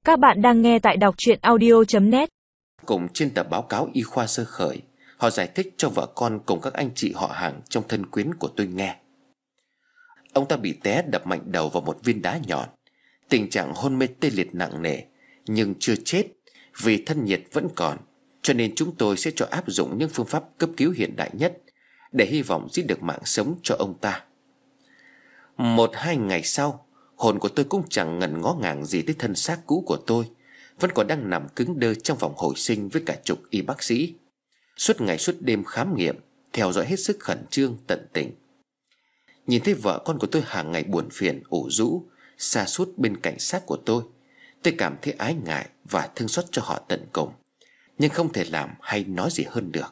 Các bạn đang nghe tại đọc truyện audio.net. Cùng trên tập báo cáo y khoa sơ khởi, họ giải thích cho vợ con cùng các anh chị họ hàng trong thân quyến của tôi nghe. Ông ta bị té đập mạnh đầu vào một viên đá nhọn, tình trạng hôn mê tê liệt nặng nề, nhưng chưa chết vì thân nhiệt vẫn còn, cho nên chúng tôi sẽ cho áp dụng những phương pháp cấp cứu hiện đại nhất để hy vọng giữ được mạng sống cho ông ta. 1-2 ngày sau, hồn của tôi cũng chẳng ngần ngó ngàng gì tới thân xác cũ của tôi, vẫn còn đang nằm cứng đơ trong phòng hồi sinh với cả chục y bác sĩ, suốt ngày suốt đêm khám nghiệm, theo dõi hết sức khẩn trương tận tình. Nhìn thấy vợ con của tôi hàng ngày buồn phiền ủ rũ sa sút bên cạnh xác của tôi cảm thấy ái ngại và thương xót cho họ tận cùng, nhưng không thể làm hay nói gì hơn được.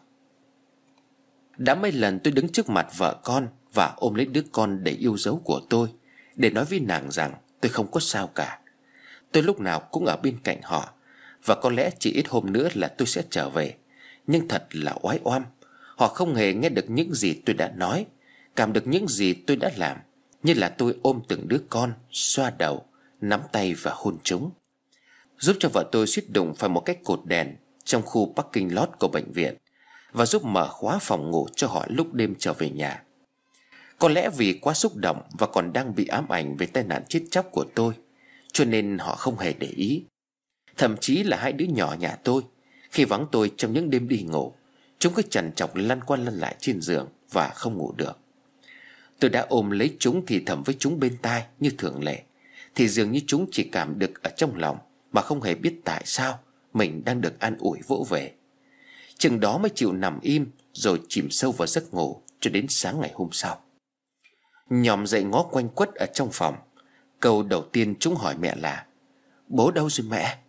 Đã mấy lần tôi đứng trước mặt vợ con và ôm lấy đứa con đầy yêu dấu của tôi để nói với nàng rằng tôi không có sao cả. Tôi lúc nào cũng ở bên cạnh họ, và có lẽ chỉ ít hôm nữa là tôi sẽ trở về. Nhưng thật là oái oăm, họ không hề nghe được những gì tôi đã nói, cảm được những gì tôi đã làm, như là tôi ôm từng đứa con, xoa đầu, nắm tay và hôn chúng, giúp cho vợ tôi suýt đụng phải một cái cột đèn trong khu parking lot của bệnh viện, và giúp mở khóa phòng ngủ cho họ lúc đêm trở về nhà. Có lẽ vì quá xúc động và còn đang bị ám ảnh về tai nạn chết chóc của tôi, cho nên họ không hề để ý. Thậm chí là hai đứa nhỏ nhà tôi, khi vắng tôi trong những đêm đi ngủ, chúng cứ trằn trọc lăn qua lăn lại trên giường và không ngủ được. Tôi đã ôm lấy chúng thì thầm với chúng bên tai như thường lệ, thì dường như chúng chỉ cảm được ở trong lòng mà không hề biết tại sao mình đang được an ủi vỗ về. Chừng đó mới chịu nằm im rồi chìm sâu vào giấc ngủ cho đến sáng ngày hôm sau. Nhòm dậy ngó quanh quất ở trong phòng. Câu đầu tiên chúng hỏi mẹ là: "Bố đâu rồi mẹ?"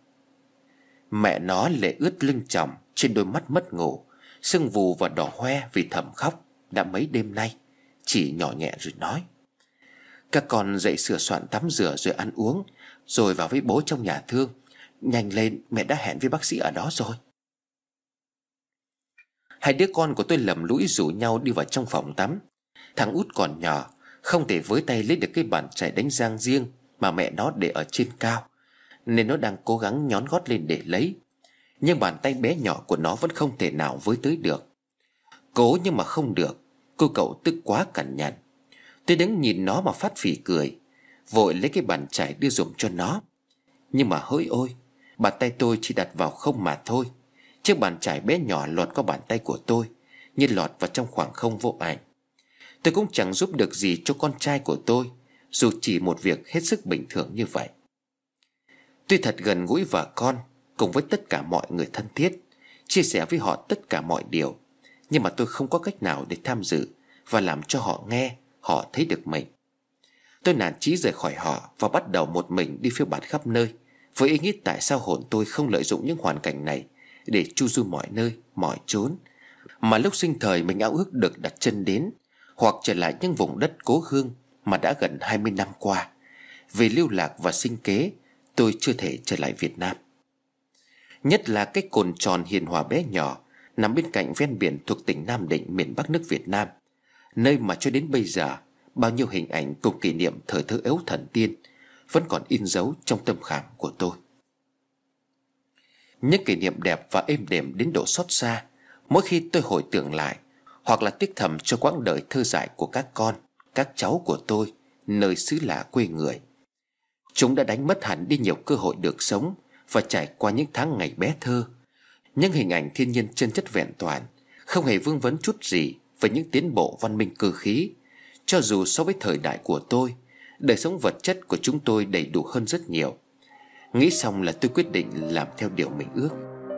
Mẹ nó lệ ướt lưng chồng, trên đôi mắt mất ngủ, sưng vù và đỏ hoe vì thầm khóc đã mấy đêm nay, chỉ nhỏ nhẹ rồi nói: "Các con dậy sửa soạn tắm rửa rồi ăn uống, rồi vào với bố trong nhà thương. Nhanh lên, mẹ đã hẹn với bác sĩ ở đó rồi." Hai đứa con của tôi lầm lũi rủ nhau đi vào trong phòng tắm. Thằng út còn nhỏ, không thể với tay lấy được cái bàn chải đánh răng riêng mà mẹ nó để ở trên cao, nên nó đang cố gắng nhón gót lên để lấy. Nhưng bàn tay bé nhỏ của nó vẫn không thể nào với tới được. Cố nhưng mà không được. Cô cậu tức quá cằn nhằn. Tôi đứng nhìn nó mà phát phì cười, vội lấy cái bàn chải đưa giùm cho nó. Nhưng mà hỡi ôi, bàn tay tôi chỉ đặt vào không mà thôi. Chiếc bàn chải bé nhỏ lọt qua bàn tay của tôi, như lọt vào trong khoảng không vô ảnh. Tôi cũng chẳng giúp được gì cho con trai của tôi, dù chỉ một việc hết sức bình thường như vậy. Tuy thật gần gũi vợ con cùng với tất cả mọi người thân thiết, chia sẻ với họ tất cả mọi điều, nhưng mà tôi không có cách nào để tham dự và làm cho họ nghe, họ thấy được mình. Tôi nản chí rời khỏi họ và bắt đầu một mình đi phiêu bạt khắp nơi, với ý nghĩ tại sao hồn tôi không lợi dụng những hoàn cảnh này để chu du mọi nơi, mọi chốn, mà lúc sinh thời mình ao ước được đặt chân đến, hoặc trở lại những vùng đất cố hương mà đã gần 20 năm qua, vì lưu lạc và sinh kế, tôi chưa thể trở lại Việt Nam. Nhất là cái cồn tròn hiền hòa bé nhỏ nằm bên cạnh ven biển thuộc tỉnh Nam Định, miền Bắc nước Việt Nam, nơi mà cho đến bây giờ bao nhiêu hình ảnh cùng kỷ niệm thời thơ ấu thần tiên vẫn còn in dấu trong tâm khảm của tôi. Những kỷ niệm đẹp và êm đềm đến độ xót xa mỗi khi tôi hồi tưởng lại, hoặc là tiếc thầm cho quãng đời thơ dại của các con, các cháu của tôi nơi xứ lạ quê người. Chúng đã đánh mất hẳn đi nhiều cơ hội được sống và trải qua những tháng ngày bé thơ. Những hình ảnh thiên nhiên chân chất vẹn toàn, không hề vương vấn chút gì về những tiến bộ văn minh cơ khí. Cho dù so với thời đại của tôi, đời sống vật chất của chúng tôi đầy đủ hơn rất nhiều. Nghĩ xong là tôi quyết định làm theo điều mình ước.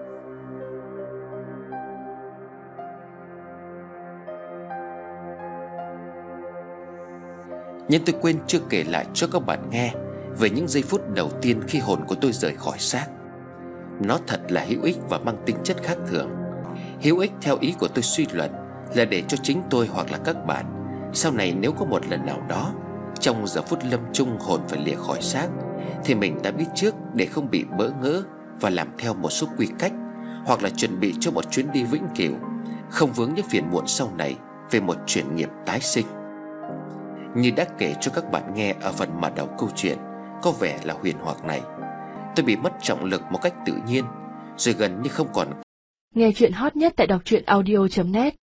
Nhưng tôi quên chưa kể lại cho các bạn nghe về những giây phút đầu tiên khi hồn của tôi rời khỏi xác. Nó thật là hữu ích và mang tính chất khác thường. Hữu ích theo ý của tôi suy luận là để cho chính tôi hoặc là các bạn sau này nếu có một lần nào đó trong giờ phút lâm chung hồn phải lìa khỏi xác, thì mình đã biết trước để không bị bỡ ngỡ và làm theo một số quy cách, hoặc là chuẩn bị cho một chuyến đi vĩnh cửu, không vướng những phiền muộn sau này về một chuyển nghiệp tái sinh. Như đã kể cho các bạn nghe ở phần mở đầu câu chuyện có vẻ là huyền hoặc này, Tôi bị mất trọng lực một cách tự nhiên, rồi gần như không còn. Nghe chuyện hot nhất tại đọc truyện audio.net.